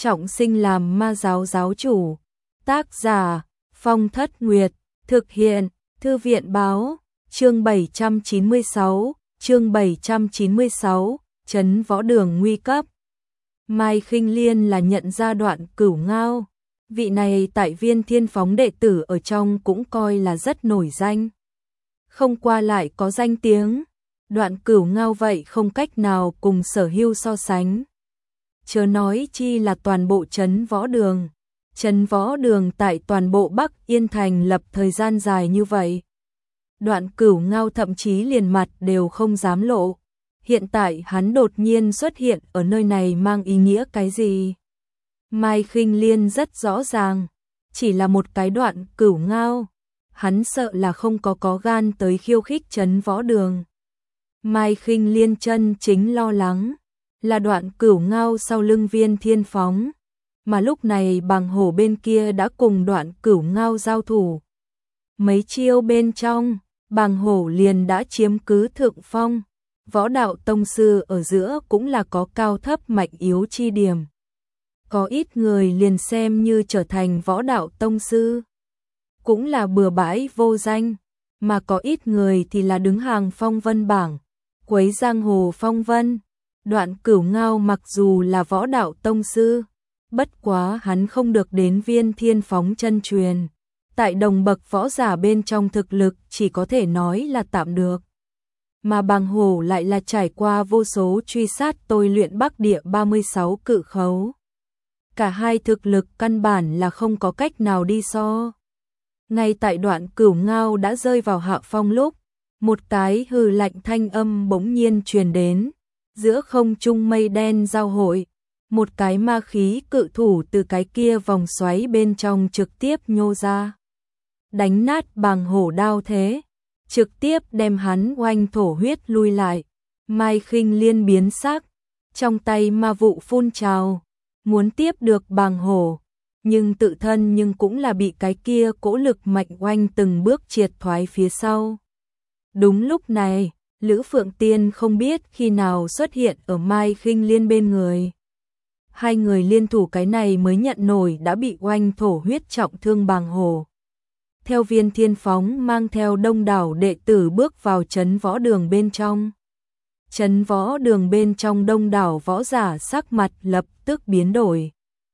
trọng sinh làm ma giáo giáo chủ. Tác giả Phong Thất Nguyệt, thực hiện Thư viện Báo, chương 796, Trấn Võ Đường nguy cấp. Mai Khinh Liên là nhận ra Đoạn Cửu Ngao, vị này tại Viên Thiên Phóng đệ tử ở trong cũng coi là rất nổi danh. Không qua lại có danh tiếng, Đoạn Cửu Ngao vậy không cách nào cùng Sở Hưu so sánh. Chớ nói chi là toàn bộ Trấn Võ Đường. Trấn Võ Đường tại toàn bộ Bắc Yên Thành lập thời gian dài như vậy. Đoạn Cửu Ngao thậm chí liền mặt đều không dám lộ. Hiện tại hắn đột nhiên xuất hiện ở nơi này mang ý nghĩa cái gì? Mai Khinh Liên rất rõ ràng, chỉ là một cái Đoạn Cửu Ngao, hắn sợ là không có gan tới khiêu khích Trấn Võ Đường. Mai Khinh Liên chân chính lo lắng là Đoạn Cửu Ngao sau lưng Viên Thiên Phóng, mà lúc này Bàng Hổ bên kia đã cùng Đoạn Cửu Ngao giao thủ. Mấy chiêu bên trong, Bàng Hổ liền đã chiếm cứ thượng phong. Võ đạo tông sư ở giữa cũng là có cao thấp mạnh yếu chi điểm. Có ít người liền xem như trở thành võ đạo tông sư, cũng là bừa bãi vô danh, mà có ít người thì là đứng hàng phong vân bảng, quấy giang hồ phong vân. Đoạn Cửu Ngao mặc dù là võ đạo tông sư, bất quá hắn không được đến Viên Thiên Phóng chân truyền. Tại đồng bậc võ giả bên trong thực lực chỉ có thể nói là tạm được. Mà Bàng Hổ lại là trải qua vô số truy sát tôi luyện Bắc Địa 36 cự khấu. Cả hai thực lực căn bản là không có cách nào đi so. Ngay tại Đoạn Cửu Ngao đã rơi vào hạ phong lúc, một cái hừ lạnh thanh âm bỗng nhiên truyền đến. Giữa không trung mây đen giao hội, một cái ma khí cự thủ từ cái kia vòng xoáy bên trong trực tiếp nhô ra. Đánh nát Bàng Hổ đao thế, trực tiếp đem hắn oanh thổ huyết lui lại. Mai Khinh Liên biến sắc, trong tay ma vụ phun trào, muốn tiếp được Bàng Hổ, nhưng tự thân nhưng cũng là bị cái kia cỗ lực mạnh oanh từng bước triệt thoái phía sau. Đúng lúc này, Lữ Phượng Tiên không biết khi nào xuất hiện ở Mai Khinh Liên bên người. Hai người liên thủ cái này mới nhận nổi đã bị oanh thổ huyết trọng thương Bàng Hổ. Theo Viên Thiên Phóng mang theo đông đảo đệ tử bước vào Trấn Võ Đường bên trong. Trấn Võ Đường bên trong đông đảo võ giả sắc mặt lập tức biến đổi.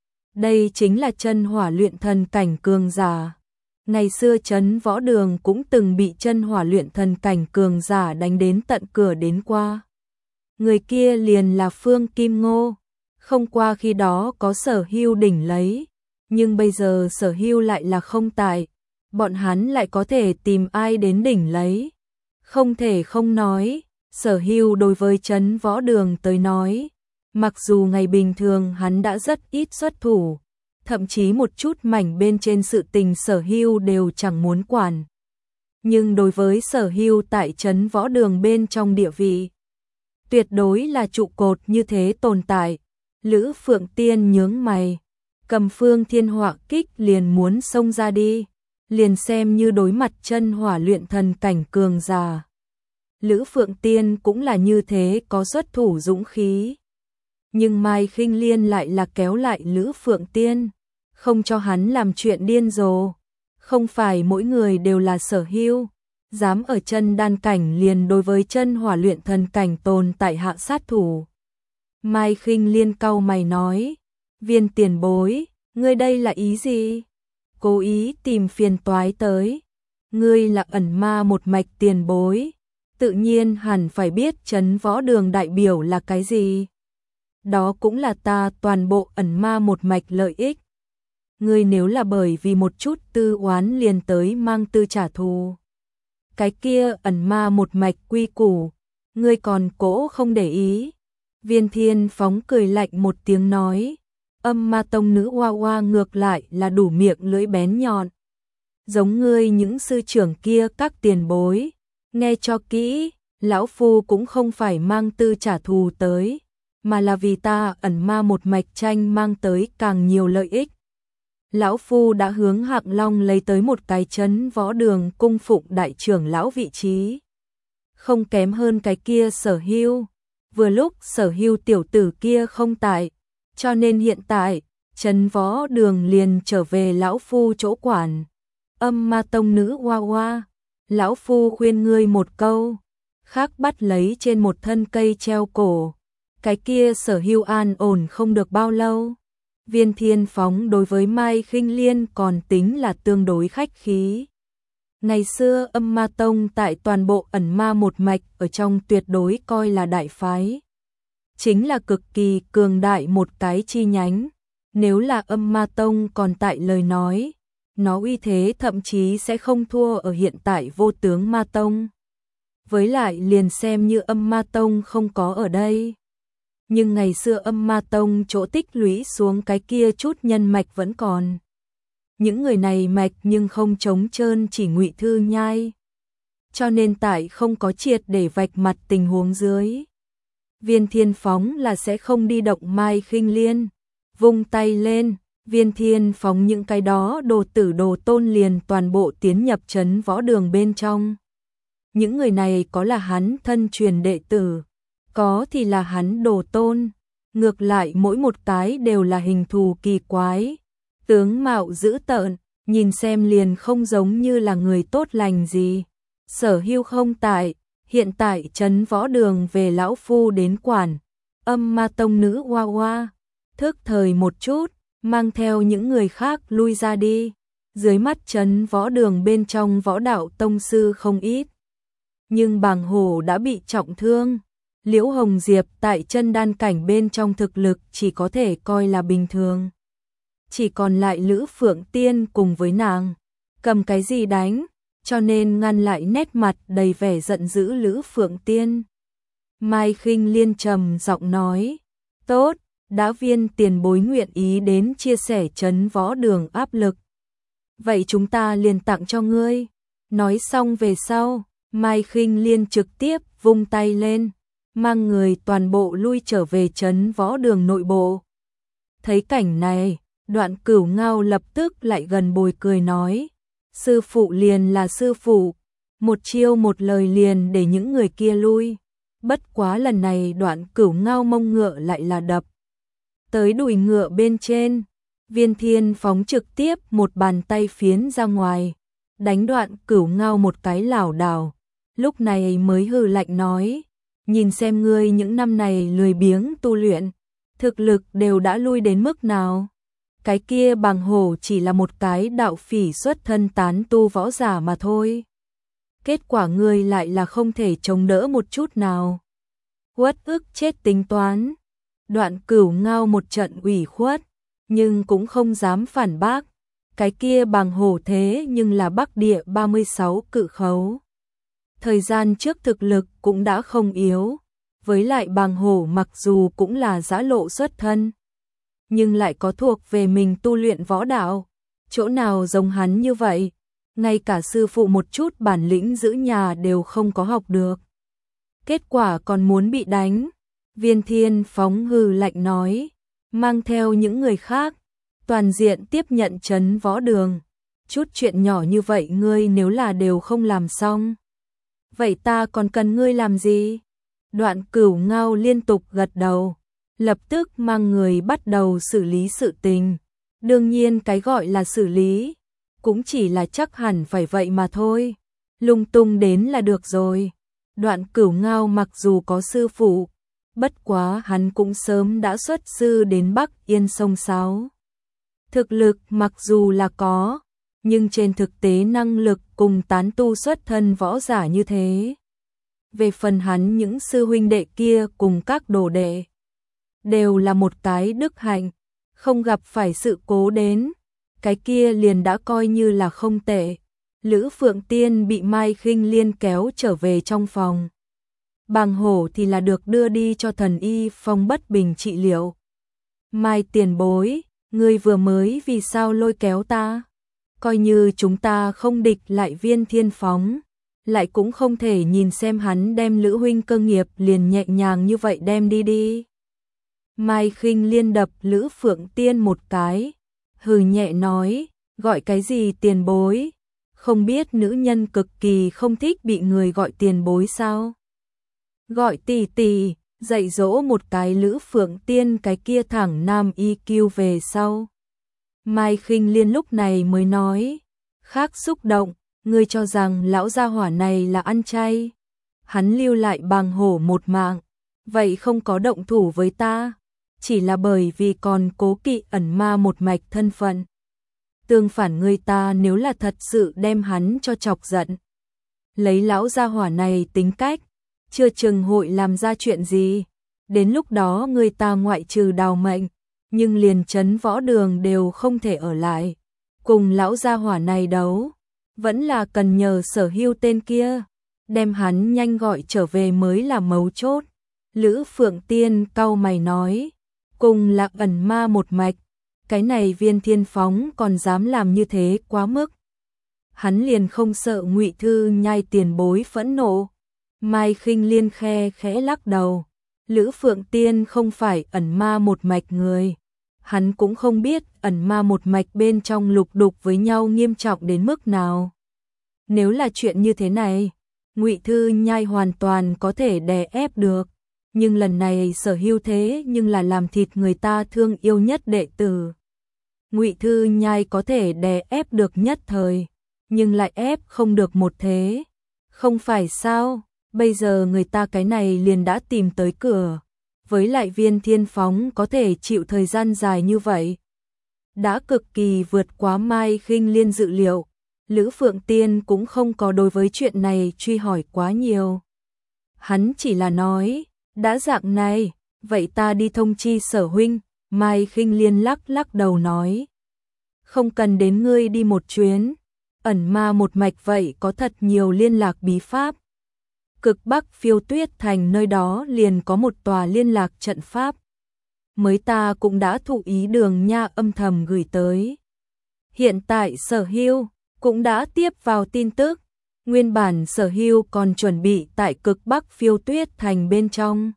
Đây chính là chân hỏa luyện thần cảnh cường giả. Ngày xưa Trấn Võ Đường cũng từng bị chân hỏa luyện thần cảnh cường giả đánh đến tận cửa đến qua. Người kia liền là Phương Kim Ngô. Không qua khi đó có Sở Hưu đỉnh lấy, nhưng bây giờ Sở Hưu lại là không tại. Bọn hắn lại có thể tìm ai đến đỉnh lấy. Không thể không nói, Sở Hưu đối với Trấn Võ Đường tới nói, mặc dù ngày bình thường hắn đã rất ít xuất thủ, thậm chí một chút mảnh bên trên sự tình Sở Hưu đều chẳng muốn quản. Nhưng đối với Sở Hưu tại Trấn Võ Đường bên trong địa vị, tuyệt đối là trụ cột như thế tồn tại. Lữ Phượng Tiên nhướng mày, cầm Phương Thiên Họa kích liền muốn xông ra đi, liền xem như đối mặt chân hỏa luyện thần cảnh cường giả. Lữ Phượng Tiên cũng là như thế có xuất thủ dũng khí. Nhưng Mai Khinh Liên lại là kéo lại Lữ Phượng Tiên, không cho hắn làm chuyện điên rồ. Không phải mỗi người đều là Sở Hưu, dám ở chân đan cảnh liền đối với chân hỏa luyện thần cảnh tồn tại hạ sát thủ. Mai Khinh Liên cau mày nói, Viên tiền bối, ngươi đây là ý gì? Cố ý tìm phiền toái tới. Ngươi là ẩn ma một mạch tiền bối, tự nhiên hẳn phải biết Trấn Võ Đường đại biểu là cái gì. Đó cũng là ta toàn bộ ẩn ma một mạch lợi ích. Ngươi nếu là bởi vì một chút tư oán liền tới mang tư trả thù, cái kia ẩn ma một mạch quy củ, ngươi còn cố không để ý. Viên Thiên Phóng cười lạnh một tiếng nói, Âm Ma Tông nữ oa oa ngược lại là đủ miệng lưỡi bén nhọn. Giống ngươi những sư trưởng kia các tiền bối, nghe cho kỹ, lão phu cũng không phải mang tư trả thù tới, mà là vì ta ẩn ma một mạch tranh mang tới càng nhiều lợi ích. Lão phu đã hướng Hạng Long lấy tới một cái Trấn Võ Đường cung phụng đại trưởng lão vị trí, không kém hơn cái kia Sở Hưu. Vừa lúc Sở Hưu tiểu tử kia không tại, cho nên hiện tại Trấn Võ Đường liền trở về lão phu chỗ quản. Âm Ma tông nữ Hoa Hoa, lão phu khuyên ngươi một câu, khác bắt lấy trên một thân cây treo cổ, cái kia sở hữu an ổn không được bao lâu. Viên Thiên Phóng đối với Mai Khinh Liên còn tính là tương đối khách khí. Ngày xưa Âm Ma tông tại toàn bộ ẩn ma một mạch ở trong tuyệt đối coi là đại phái, chính là cực kỳ cường đại một cái chi nhánh. Nếu là Âm Ma tông còn tại lời nói, nó uy thế thậm chí sẽ không thua ở hiện tại Vô Tướng Ma tông. Với lại liền xem như Âm Ma tông không có ở đây, nhưng ngày xưa Âm Ma tông chỗ tích lũy xuống cái kia chút nhân mạch vẫn còn. Những người này mạch nhưng không trống trơn, chỉ Ngụy Thư Nhai. Cho nên tại không có triệt để vạch mặt tình huống dưới, Viên Thiên Phóng là sẽ không đi động Mai Khinh Liên. Vung tay lên, Viên Thiên Phóng những cái đó đồ tử đồ tôn liền toàn bộ tiến nhập Trấn Võ Đường bên trong. Những người này có là hắn thân truyền đệ tử, có thì là hắn đồ tôn, ngược lại mỗi một cái đều là hình thù kỳ quái, tướng mạo dữ tợn, nhìn xem liền không giống như là người tốt lành gì. Sở Hưu không tại, hiện tại Trấn Võ Đường về lão phu đến quản. Âm Ma tông nữ Hoa Hoa thức thời một chút, mang theo những người khác lui ra đi. Dưới mắt Trấn Võ Đường bên trong võ đạo tông sư không ít, nhưng Bàng Hổ đã bị trọng thương. Liễu Hồng Diệp tại chân đan cảnh bên trong thực lực chỉ có thể coi là bình thường. Chỉ còn lại Lữ Phượng Tiên cùng với nàng, cầm cái gì đánh, cho nên ngăn lại nét mặt đầy vẻ giận dữ Lữ Phượng Tiên. Mai Khinh Liên trầm giọng nói, tốt, đã Viên tiền bối nguyện ý đến chia sẻ Trấn Võ Đường áp lực, vậy chúng ta liền tặng cho ngươi. Nói xong về sau, Mai Khinh Liên trực tiếp vung tay lên, mang người toàn bộ lui trở về Trấn Võ Đường nội bộ. Thấy cảnh này, Đoạn Cửu Ngao lập tức lại gần bồi cười nói, sư phụ liền là sư phụ, một chiêu một lời liền để những người kia lui. Bất quá lần này Đoạn Cửu Ngao mông ngựa lại là đập tới đùi ngựa bên trên. Viên Thiên Phóng trực tiếp một bàn tay phiến ra ngoài, đánh Đoạn Cửu Ngao một cái lảo đảo. Lúc này mới hừ lạnh nói, nhìn xem ngươi những năm này lười biếng tu luyện, thực lực đều đã lui đến mức nào. Cái kia Bàng Hổ chỉ là một cái đạo phỉ xuất thân tán tu võ giả mà thôi. Kết quả ngươi lại là không thể chống đỡ một chút nào. Uất ức chết tính toán. Đoạn Cửu Ngao một trận ủy khuất, nhưng cũng không dám phản bác. Cái kia Bàng Hổ thế nhưng là Bắc Địa 36 cự khấu. Thời gian trước thực lực cũng đã không yếu. Với lại Bàng Hổ mặc dù cũng là giã lộ xuất thân, nhưng lại có thuộc về mình tu luyện võ đạo. Chỗ nào giống hắn như vậy, ngay cả sư phụ một chút bản lĩnh giữ nhà đều không có học được. Kết quả còn muốn bị đánh. Viên Thiên Phóng hừ lạnh nói, mang theo những người khác, toàn diện tiếp nhận Trấn Võ Đường. Chút chuyện nhỏ như vậy ngươi nếu là đều không làm xong, vậy ta còn cần ngươi làm gì? Đoạn Cửu Ngao liên tục gật đầu, lập tức mang người bắt đầu xử lý sự tình. Đương nhiên cái gọi là xử lý, cũng chỉ là chắc hẳn phải vậy mà thôi. Lung tung đến là được rồi. Đoạn Cửu Ngao mặc dù có sư phụ, bất quá hắn cũng sớm đã xuất sư đến Bắc Yên sông Sáo. Thực lực mặc dù là có, nhưng trên thực tế năng lực cùng tán tu xuất thân võ giả như thế. Về phần hắn những sư huynh đệ kia cùng các đồ đệ, đều là một cái đức hạnh, không gặp phải sự cố đến, cái kia liền đã coi như là không tệ. Lữ Phượng Tiên bị Mai Khinh Liên kéo trở về trong phòng. Bàng Hổ thì là được đưa đi cho thần y Phong Bất Bình trị liệu. Mai tiền bối, ngươi vừa mới vì sao lôi kéo ta? Coi như chúng ta không địch lại Viên Thiên Phóng, lại cũng không thể nhìn xem hắn đem Lữ huynh cơ nghiệp liền nhẹ nhàng như vậy đem đi đi. Mai Khinh Liên đập Lữ Phượng Tiên một cái, hừ nhẹ nói, gọi cái gì tiền bối? Không biết nữ nhân cực kỳ không thích bị người gọi tiền bối sao? Gọi tỷ tỷ, dạy dỗ một cái Lữ Phượng Tiên cái kia thẳng nam EQ về sau. Mai Khinh Liên lúc này mới nói, khác xúc động, ngươi cho rằng lão gia hỏa này là ăn chay. Hắn lưu lại bàng hổ một mạng, vậy không có động thủ với ta, chỉ là bởi vì còn cố kỵ ẩn ma một mạch thân phận. Tương phản người ta nếu là thật sự đem hắn cho chọc giận, lấy lão gia hỏa này tính cách, chưa chừng hội làm ra chuyện gì. Đến lúc đó người ta ngoại trừ đào mệnh, nhưng liền trấn võ đường đều không thể ở lại. Cùng lão gia hỏa này đấu, vẫn là cần nhờ Sở Hưu tên kia, đem hắn nhanh gọi trở về mới là mấu chốt. Lữ Phượng Tiên cau mày nói, cùng là ẩn ma một mạch, cái này Viên Thiên Phóng còn dám làm như thế quá mức. Hắn liền không sợ Ngụy Thư Nhai tiền bối phẫn nộ. Mai Khinh Liên khẽ lắc đầu, Lữ Phượng Tiên không phải ẩn ma một mạch người. Hắn cũng không biết ẩn ma một mạch bên trong lục đục với nhau nghiêm trọng đến mức nào. Nếu là chuyện như thế này, Ngụy Thư Nhai hoàn toàn có thể đè ép được. Nhưng lần này Sở Hưu thế nhưng là làm thịt người ta thương yêu nhất đệ tử. Ngụy Thư Nhai có thể đè ép được nhất thời, nhưng lại ép không được một thế. Không phải sao, bây giờ người ta cái này liền đã tìm tới cửa. Với lại Viên Thiên Phóng có thể chịu thời gian dài như vậy, đã cực kỳ vượt quá Mai Khinh Liên dự liệu. Lữ Phượng Tiên cũng không có đối với chuyện này truy hỏi quá nhiều. Hắn chỉ là nói, đã dạng này, vậy ta đi thông chi Sở huynh. Mai Khinh Liên lắc đầu nói, không cần đến ngươi đi một chuyến, ẩn ma một mạch vậy có thật nhiều liên lạc bí pháp. Cực Bắc Phiêu Tuyết Thành nơi đó liền có một tòa liên lạc trận pháp. Mới ta cũng đã thụ ý Đường Nha âm thầm gửi tới. Hiện tại Sở Hưu cũng đã tiếp vào tin tức. Nguyên bản Sở Hưu còn chuẩn bị tại Cực Bắc Phiêu Tuyết Thành bên trong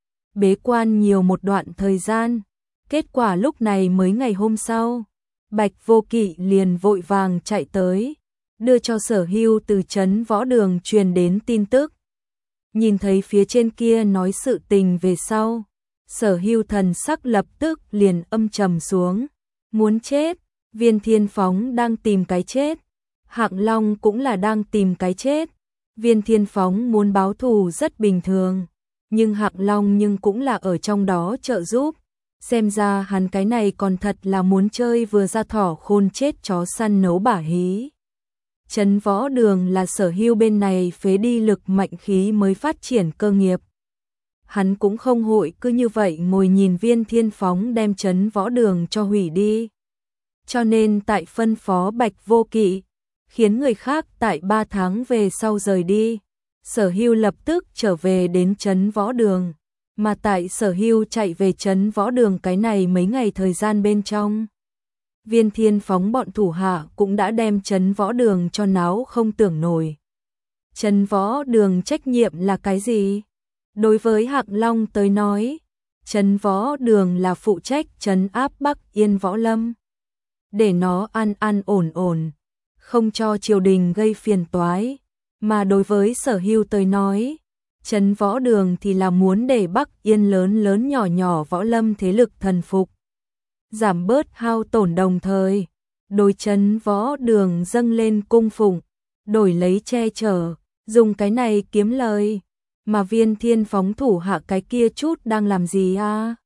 bế quan nhiều một đoạn thời gian. Kết quả lúc này mới ngày hôm sau, Bạch Vô Kỵ liền vội vàng chạy tới, đưa cho Sở Hưu từ trấn võ đường truyền đến tin tức. Nhìn thấy phía trên kia nói sự tình về sau, Sở Hưu thần sắc lập tức liền âm trầm xuống. Muốn chết, Viên Thiên Phóng đang tìm cái chết, Hạng Long cũng là đang tìm cái chết. Viên Thiên Phóng muốn báo thù rất bình thường, nhưng Hạng Long nhưng cũng là ở trong đó trợ giúp. Xem ra hắn cái này còn thật là muốn chơi vừa ra thỏ khôn chết chó săn nấu bả hí. Trấn võ đường là Sở Hưu bên này phế đi lực mạnh khí mới phát triển cơ nghiệp. Hắn cũng không hội cứ như vậy ngồi nhìn Viên Thiên Phóng đem trấn võ đường cho hủy đi. Cho nên tại phân phó Bạch Vô Kỵ, khiến người khác tại 3 tháng về sau rời đi. Sở Hưu lập tức trở về đến trấn võ đường. Mà tại Sở Hưu chạy về trấn võ đường cái này mấy ngày thời gian bên trong, Viên Thiên Phóng bọn thủ hạ cũng đã đem trấn võ đường cho náo không tưởng nổi. Trấn võ đường trách nhiệm là cái gì? Đối với Hạng Long tới nói, trấn võ đường là phụ trách trấn áp Bắc Yên Võ Lâm, để nó an ổn, không cho triều đình gây phiền toái. Mà đối với Sở Hưu tới nói, trấn võ đường thì là muốn để Bắc Yên lớn nhỏ võ lâm thế lực thần phục, giảm bớt hao tổn, đồng thời đối trấn võ đường dâng lên cung phụng, đổi lấy che chở, dùng cái này kiếm lời. Mà Viên Thiên Phóng thủ hạ cái kia chút đang làm gì à?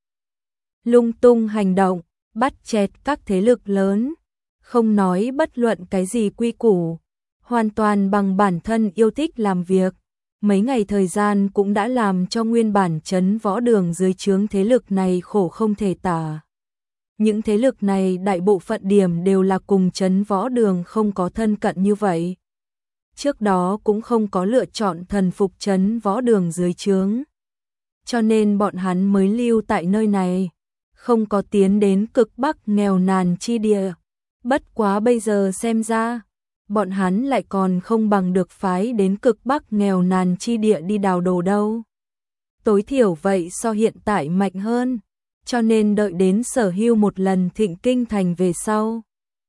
Lung tung hành động, bắt chẹt các thế lực lớn, không nói bất luận cái gì quy củ, hoàn toàn bằng bản thân yêu thích làm việc. Mấy ngày thời gian cũng đã làm cho nguyên bản trấn võ đường dưới trướng thế lực này khổ không thể tả. Những thế lực này đại bộ phận điểm đều là cùng trấn võ đường không có thân cận như vậy. Trước đó cũng không có lựa chọn thần phục trấn võ đường dưới trướng. Cho nên bọn hắn mới lưu tại nơi này, không có tiến đến cực Bắc nghèo nàn chi địa. Bất quá bây giờ xem ra, bọn hắn lại còn không bằng được phái đến cực Bắc nghèo nàn chi địa đi đào đồ đâu. Tối thiểu vậy so hiện tại mạnh hơn, cho nên đợi đến Sở Hưu một lần thịnh kinh thành về sau,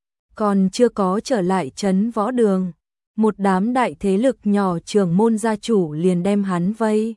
còn chưa có trở lại trấn võ đường, một đám đại thế lực nhỏ trưởng môn gia chủ liền đem hắn vây.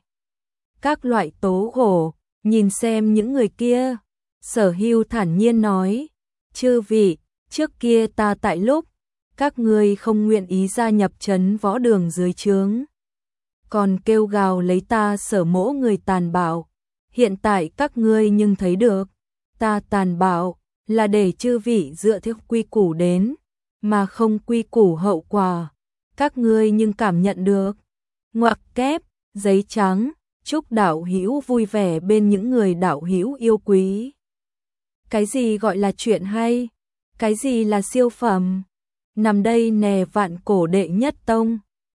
Các loại tố khổ, nhìn xem những người kia, Sở Hưu thản nhiên nói, chư vị, Trước kia ta tại lúc các ngươi không nguyện ý gia nhập trấn võ đường dưới trướng, còn kêu gào lấy ta sở mỗ người tàn bạo. Hiện tại các ngươi nhưng thấy được, ta tàn bạo là để chư vị dựa theo quy củ đến, mà không quy củ hậu quả. Các ngươi nhưng cảm nhận được. Ngoặc kép, giấy trắng, chúc đạo hữu vui vẻ bên những người đạo hữu yêu quý. Cái gì gọi là chuyện hay? Cái gì là siêu phẩm? Nằm đây nè vạn cổ đệ nhất tông.